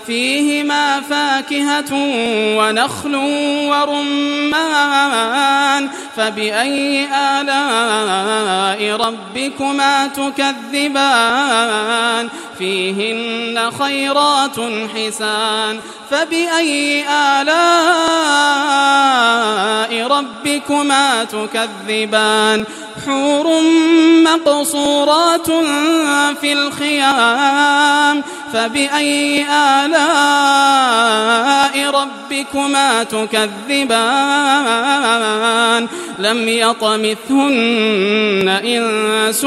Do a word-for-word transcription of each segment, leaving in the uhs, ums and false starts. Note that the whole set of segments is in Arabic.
فيهما فاكهة ونخل ورمان فبأي آلاء ربكما تكذبان فيهن خيرات حسان فبأي آلاء ربكما تكذبان حور مقصورات في الخيام فبأي آلاء ربكما تكذبان لم يطمثهن إنس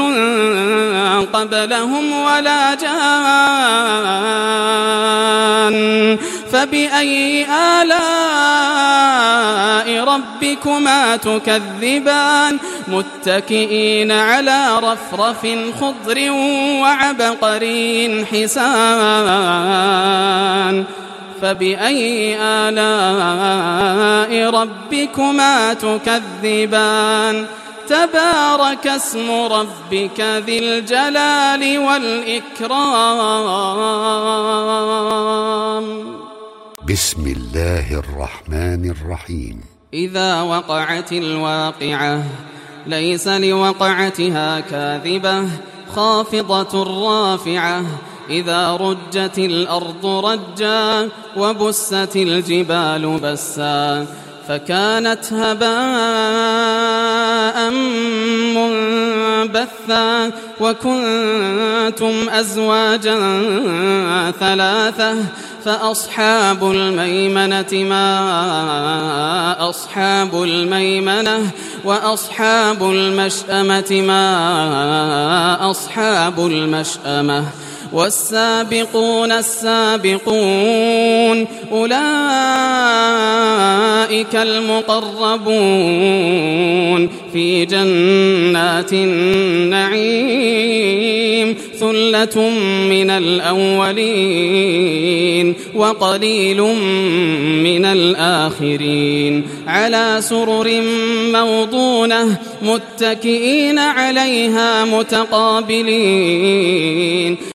قبلهم ولا جان فبأي آلاء ربكما تكذبان متكئين على رفرف خضر وعبقري حسان فبأي آلاء ربكما تكذبان تبارك اسم ربك ذي الجلال والإكرام. بسم الله الرحمن الرحيم. إذا وقعت الواقعة ليس لوقعتها كاذبة خافضة رافعة إذا رجت الأرض رجا وبست الجبال بسا فكانت هباء منبثا وكنتم أزواجا ثلاثة فأصحاب الميمنة ما أصحاب الميمنة وأصحاب المشأمة ما أصحاب المشأمة والسابقون السابقون أولئك المقربون في جنات النعيم ثلة من الأولين وقليل من الآخرين على سرر موضونة متكئين عليها متقابلين